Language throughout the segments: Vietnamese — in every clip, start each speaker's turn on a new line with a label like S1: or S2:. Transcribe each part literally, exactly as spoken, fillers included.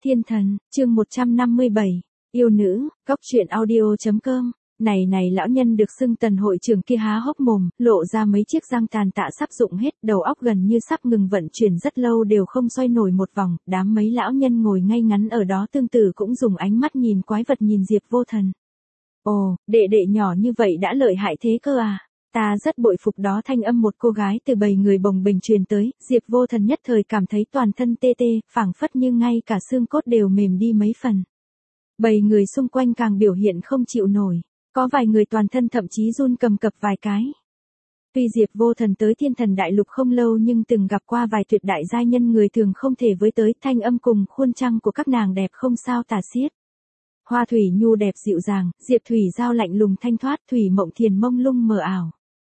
S1: Thiên thần, chương một trăm năm mươi bảy, yêu nữ, góc truyện audio chấm com. Này này lão nhân được xưng Tần hội trưởng kia há hốc mồm, lộ ra mấy chiếc răng tàn tạ sắp rụng hết, đầu óc gần như sắp ngừng vận chuyển rất lâu đều không xoay nổi một vòng, đám mấy lão nhân ngồi ngay ngắn ở đó tương tự cũng dùng ánh mắt nhìn quái vật nhìn Diệp Vô Thần. Ồ, đệ đệ nhỏ như vậy đã lợi hại thế cơ à? Ta rất bội phục đó. Thanh âm một cô gái từ bầy người bồng bềnh truyền tới, Diệp Vô Thần nhất thời cảm thấy toàn thân tê tê, phảng phất như ngay cả xương cốt đều mềm đi mấy phần. Bầy người xung quanh càng biểu hiện không chịu nổi, có vài người toàn thân thậm chí run cầm cập vài cái. Tuy Diệp Vô Thần tới Thiên Thần Đại Lục không lâu nhưng từng gặp qua vài tuyệt đại giai nhân người thường không thể với tới, thanh âm cùng khuôn trăng của các nàng đẹp không sao tả xiết. Hoa Thủy Nhu đẹp dịu dàng, Diệp Thủy Giao lạnh lùng thanh thoát, Thủy Mộng Thiền mông lung mờ ảo.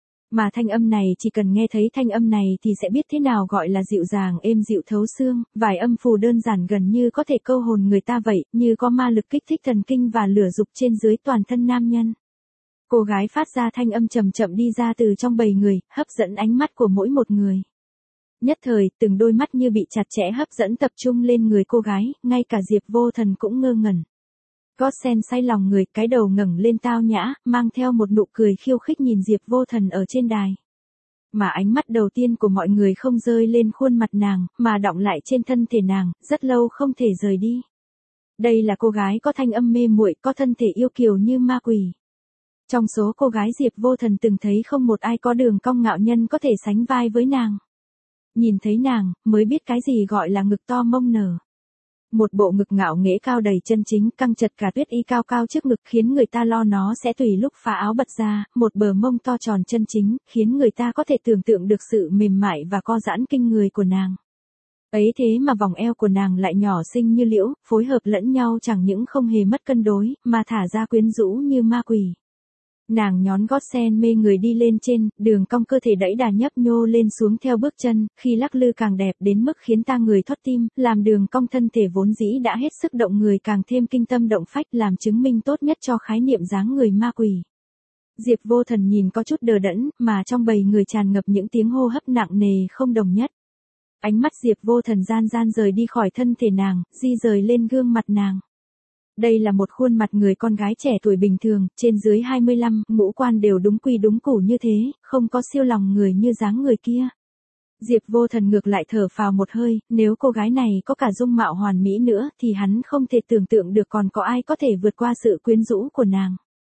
S1: Mà thanh âm này chỉ cần nghe thấy thanh âm này thì sẽ biết thế nào gọi là dịu dàng êm dịu thấu xương, vài âm phù đơn giản gần như có thể câu hồn người ta vậy, như có ma lực kích thích thần kinh và lửa dục trên dưới toàn thân nam nhân. Cô gái phát ra thanh âm chậm chậm đi ra từ trong bầy người, hấp dẫn ánh mắt của mỗi một người. Nhất thời, từng đôi mắt như bị chặt chẽ hấp dẫn tập trung lên người cô gái, ngay cả Diệp Vô Thần cũng ngơ ngẩn. Gót sen say lòng người, cái đầu ngẩng lên tao nhã, mang theo một nụ cười khiêu khích nhìn Diệp Vô Thần ở trên đài. Mà ánh mắt đầu tiên của mọi người không rơi lên khuôn mặt nàng, mà đọng lại trên thân thể nàng, rất lâu không thể rời đi. Đây là cô gái có thanh âm mê muội, có thân thể yêu kiều như ma quỷ. Trong số cô gái Diệp Vô Thần từng thấy không một ai có đường cong ngạo nhân có thể sánh vai với nàng. Nhìn thấy nàng, mới biết cái gì gọi là ngực to mông nở. Một bộ ngực ngạo nghễ cao đầy chân chính, căng chật cả tuyết y cao cao trước ngực khiến người ta lo nó sẽ tùy lúc phá áo bật ra, một bờ mông to tròn chân chính, khiến người ta có thể tưởng tượng được sự mềm mại và co giãn kinh người của nàng. Ấy thế mà vòng eo của nàng lại nhỏ xinh như liễu, phối hợp lẫn nhau chẳng những không hề mất cân đối, mà thả ra quyến rũ như ma quỷ. Nàng nhón gót sen mê người đi lên trên, đường cong cơ thể đẩy đà nhấp nhô lên xuống theo bước chân, khi lắc lư càng đẹp đến mức khiến ta người thoát tim, làm đường cong thân thể vốn dĩ đã hết sức động người càng thêm kinh tâm động phách, làm chứng minh tốt nhất cho khái niệm dáng người ma quỷ. Diệp Vô Thần nhìn có chút đờ đẫn, mà trong bầy người tràn ngập những tiếng hô hấp nặng nề không đồng nhất. Ánh mắt Diệp Vô Thần gian gian rời đi khỏi thân thể nàng, di rời lên gương mặt nàng. Đây là một khuôn mặt người con gái trẻ tuổi bình thường, trên dưới hai mươi lăm, ngũ quan đều đúng quy đúng củ như thế, không có siêu lòng người như dáng người kia. Diệp Vô Thần ngược lại thở phào một hơi, nếu cô gái này có cả dung mạo hoàn mỹ nữa thì hắn không thể tưởng tượng được còn có ai có thể vượt qua sự quyến rũ của nàng.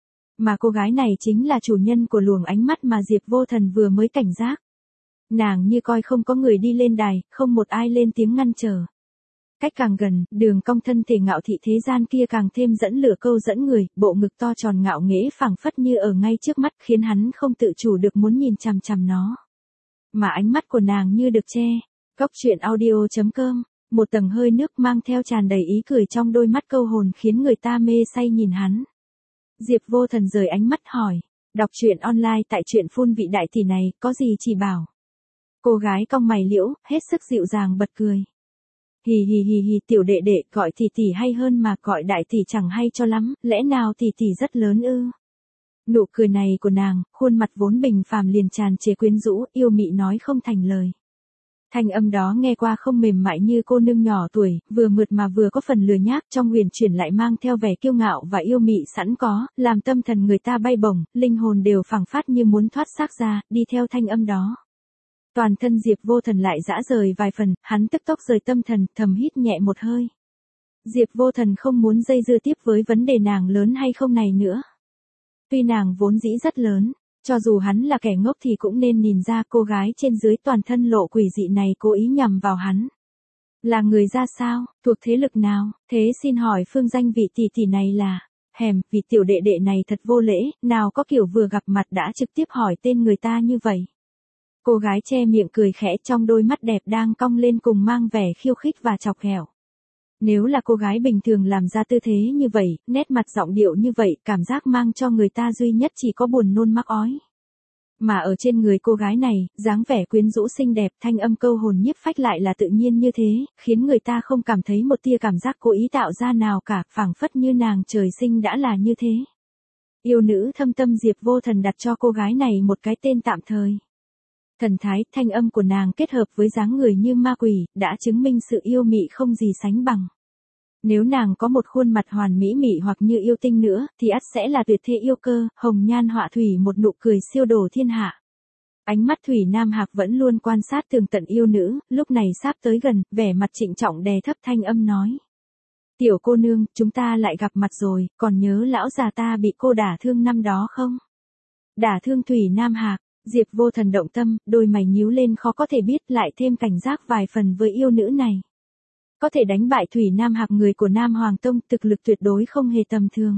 S1: Mà cô gái này chính là chủ nhân của luồng ánh mắt mà Diệp Vô Thần vừa mới cảnh giác. Nàng như coi không có người đi lên đài, không một ai lên tiếng ngăn trở. Cách càng gần, đường cong thân thể ngạo thị thế gian kia càng thêm dẫn lửa câu dẫn người, bộ ngực to tròn ngạo nghễ phảng phất như ở ngay trước mắt khiến hắn không tự chủ được muốn nhìn chằm chằm nó. Mà ánh mắt của nàng như được che. Góc truyện audio chấm com, một tầng hơi nước mang theo tràn đầy ý cười trong đôi mắt câu hồn khiến người ta mê say nhìn hắn. Diệp Vô Thần rời ánh mắt hỏi, đọc truyện online tại truyện phun vị đại tỷ này, có gì chỉ bảo. Cô gái cong mày liễu, hết sức dịu dàng bật cười. Hì hì hì hì, tiểu đệ đệ, gọi tỷ tỷ hay hơn mà gọi đại tỷ chẳng hay cho lắm, lẽ nào tỷ tỷ rất lớn ư? Nụ cười này của nàng, khuôn mặt vốn bình phàm liền tràn trề quyến rũ, yêu mị nói không thành lời. Thanh âm đó nghe qua không mềm mại như cô nương nhỏ tuổi, vừa mượt mà vừa có phần lừa nhác, trong huyền chuyển lại mang theo vẻ kiêu ngạo và yêu mị sẵn có, làm tâm thần người ta bay bổng, linh hồn đều phảng phất như muốn thoát xác ra, đi theo thanh âm đó. Toàn thân Diệp Vô Thần lại dã rời vài phần, hắn tức tốc rời tâm thần, thầm hít nhẹ một hơi. Diệp Vô Thần không muốn dây dưa tiếp với vấn đề nàng lớn hay không này nữa. Tuy nàng vốn dĩ rất lớn, cho dù hắn là kẻ ngốc thì cũng nên nhìn ra cô gái trên dưới toàn thân lộ quỷ dị này cố ý nhằm vào hắn. Là người ra sao, thuộc thế lực nào, thế xin hỏi phương danh vị tỷ tỷ này là, hèm, vị tiểu đệ đệ này thật vô lễ, nào có kiểu vừa gặp mặt đã trực tiếp hỏi tên người ta như vậy. Cô gái che miệng cười khẽ trong đôi mắt đẹp đang cong lên cùng mang vẻ khiêu khích và chọc ghẹo. Nếu là cô gái bình thường làm ra tư thế như vậy, nét mặt giọng điệu như vậy, cảm giác mang cho người ta duy nhất chỉ có buồn nôn mắc ói. Mà ở trên người cô gái này, dáng vẻ quyến rũ xinh đẹp, thanh âm câu hồn nhiếp phách lại là tự nhiên như thế, khiến người ta không cảm thấy một tia cảm giác cố ý tạo ra nào cả, phảng phất như nàng trời sinh đã là như thế. Yêu nữ thâm tâm Diệp Vô Thần đặt cho cô gái này một cái tên tạm thời. Thần thái, thanh âm của nàng kết hợp với dáng người như ma quỷ, đã chứng minh sự yêu mị không gì sánh bằng. Nếu nàng có một khuôn mặt hoàn mỹ mị hoặc như yêu tinh nữa, thì ắt sẽ là tuyệt thế yêu cơ, hồng nhan họa thủy, một nụ cười siêu đồ thiên hạ. Ánh mắt Thủy Nam Hạc vẫn luôn quan sát tường tận yêu nữ, lúc này sắp tới gần, vẻ mặt trịnh trọng đè thấp thanh âm nói. Tiểu cô nương, chúng ta lại gặp mặt rồi, còn nhớ lão già ta bị cô đả thương năm đó không? Đả thương Thủy Nam Hạc, Diệp Vô Thần động tâm, đôi mày nhíu lên khó có thể biết, lại thêm cảnh giác vài phần với yêu nữ này. Có thể đánh bại Thủy Nam Hạc, người của Nam Hoàng Tông, thực lực tuyệt đối không hề tầm thường.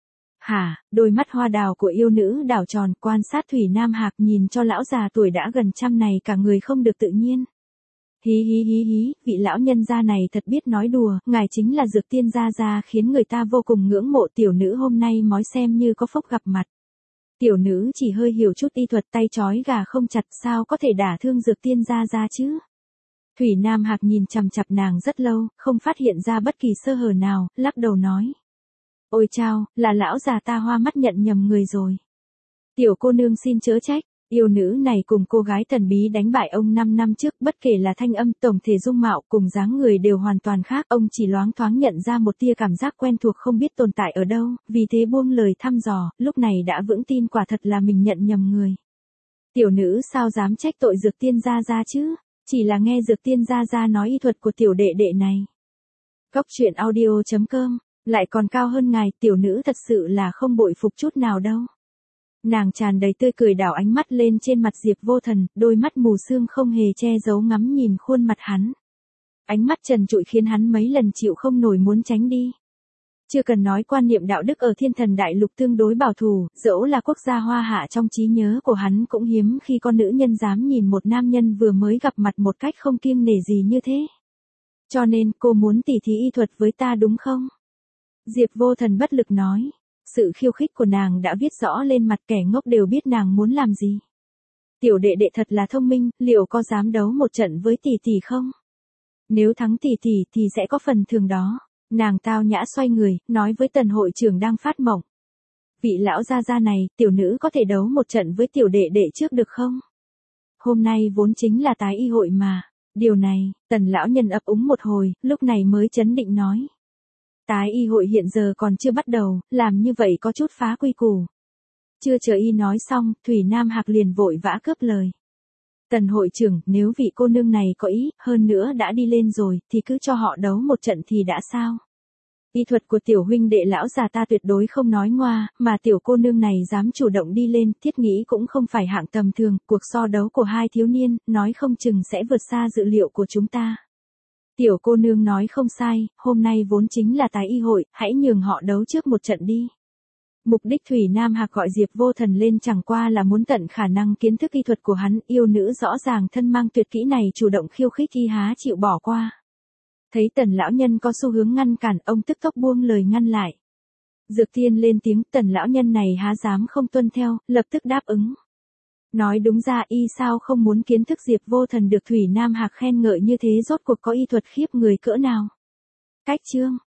S1: Hả, đôi mắt hoa đào của yêu nữ đảo tròn, quan sát Thủy Nam Hạc, nhìn cho lão già tuổi đã gần trăm này cả người không được tự nhiên. Hí hí hí hí, vị lão nhân gia này thật biết nói đùa, ngài chính là Dược Tiên gia gia, khiến người ta vô cùng ngưỡng mộ. Tiểu nữ hôm nay mói xem như có phúc gặp mặt. Tiểu nữ chỉ hơi hiểu chút y thuật, tay trói gà không chặt, sao có thể đả thương Dược Tiên gia gia chứ? Thủy Nam Hạc nhìn chằm chằm nàng rất lâu, không phát hiện ra bất kỳ sơ hở nào, lắc đầu nói. Ôi chao, là lão già ta hoa mắt nhận nhầm người rồi. Tiểu cô nương xin chớ trách, yêu nữ này cùng cô gái thần bí đánh bại ông năm năm trước, bất kể là thanh âm, tổng thể dung mạo cùng dáng người đều hoàn toàn khác, ông chỉ loáng thoáng nhận ra một tia cảm giác quen thuộc không biết tồn tại ở đâu, vì thế buông lời thăm dò, lúc này đã vững tin quả thật là mình nhận nhầm người. Tiểu nữ sao dám trách tội Dược Tiên gia gia chứ, chỉ là nghe Dược Tiên gia gia nói y thuật của tiểu đệ đệ này. Góc truyện audio chấm com lại còn cao hơn ngài, tiểu nữ thật sự là không bội phục chút nào đâu. Nàng tràn đầy tươi cười đảo ánh mắt lên trên mặt Diệp Vô Thần, đôi mắt mù sương không hề che giấu ngắm nhìn khuôn mặt hắn. Ánh mắt trần trụi khiến hắn mấy lần chịu không nổi muốn tránh đi. Chưa cần nói quan niệm đạo đức ở Thiên Thần Đại Lục tương đối bảo thủ, dẫu là quốc gia hoa hạ trong trí nhớ của hắn cũng hiếm khi con nữ nhân dám nhìn một nam nhân vừa mới gặp mặt một cách không kiêng nể gì như thế. Cho nên cô muốn tỉ thí y thuật với ta đúng không? Diệp Vô Thần bất lực nói. Sự khiêu khích của nàng đã viết rõ lên mặt, kẻ ngốc đều biết nàng muốn làm gì. Tiểu đệ đệ thật là thông minh, liệu có dám đấu một trận với tỷ tỷ không? Nếu thắng tỷ tỷ thì sẽ có phần thưởng đó. Nàng tao nhã xoay người, nói với Tần hội trưởng đang phát mộng. Vị lão gia gia này, tiểu nữ có thể đấu một trận với tiểu đệ đệ trước được không? Hôm nay vốn chính là tái y hội mà. Điều này, Tần lão nhân ấp úng một hồi, lúc này mới chấn định nói. Tái y hội hiện giờ còn chưa bắt đầu, làm như vậy có chút phá quy củ. Chưa chờ y nói xong, Thủy Nam Hạc liền vội vã cướp lời. Tần hội trưởng, nếu vị cô nương này có ý, hơn nữa đã đi lên rồi, thì cứ cho họ đấu một trận thì đã sao? Y thuật của tiểu huynh đệ lão già ta tuyệt đối không nói ngoa, mà tiểu cô nương này dám chủ động đi lên, thiết nghĩ cũng không phải hạng tầm thường, cuộc so đấu của hai thiếu niên, nói không chừng sẽ vượt xa dự liệu của chúng ta. Tiểu cô nương nói không sai, hôm nay vốn chính là tái y hội, hãy nhường họ đấu trước một trận đi. Mục đích Thủy Nam Hạc gọi Diệp Vô Thần lên chẳng qua là muốn tận khả năng kiến thức y thuật của hắn, yêu nữ rõ ràng thân mang tuyệt kỹ này chủ động khiêu khích y há chịu bỏ qua. Thấy Tần lão nhân có xu hướng ngăn cản, ông tức tốc buông lời ngăn lại. Dược Tiên lên tiếng, Tần lão nhân này há dám không tuân theo, lập tức đáp ứng. Nói đúng ra y sao không muốn kiến thức Diệp Vô Thần được Thủy Nam Hạc khen ngợi như thế, rốt cuộc có y thuật khiếp người cỡ nào. Cách chương